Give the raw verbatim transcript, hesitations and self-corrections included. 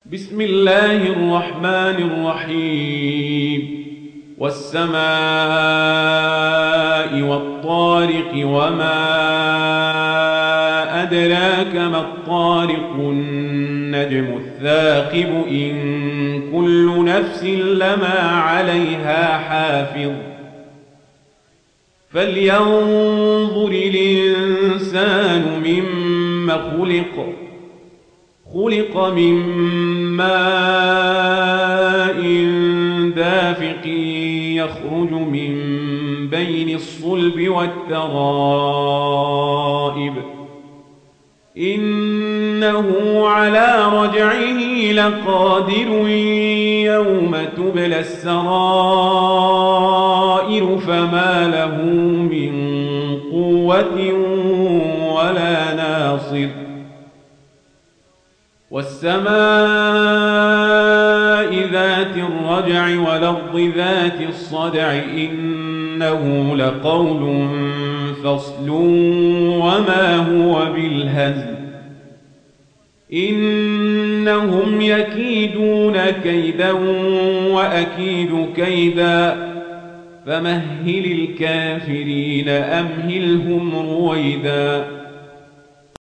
بسم الله الرحمن الرحيم والسماء والطارق وما أدراك ما الطارق النجم الثاقب إن كل نفس لما عليها حافظ فلينظر الإنسان مما خلق خلق من ماء دافق يخرج من بين الصلب والترائب إنه على رجعه لقادر يوم تبلى السرائر فما له من قوة ولا ناصر والسماء ذات الرجع والأرض ذات الصدع إنه لقول فصل وما هو بالهزل إنهم يكيدون كيدا وأكيد كيدا فمهل الكافرين أمهلهم رويدا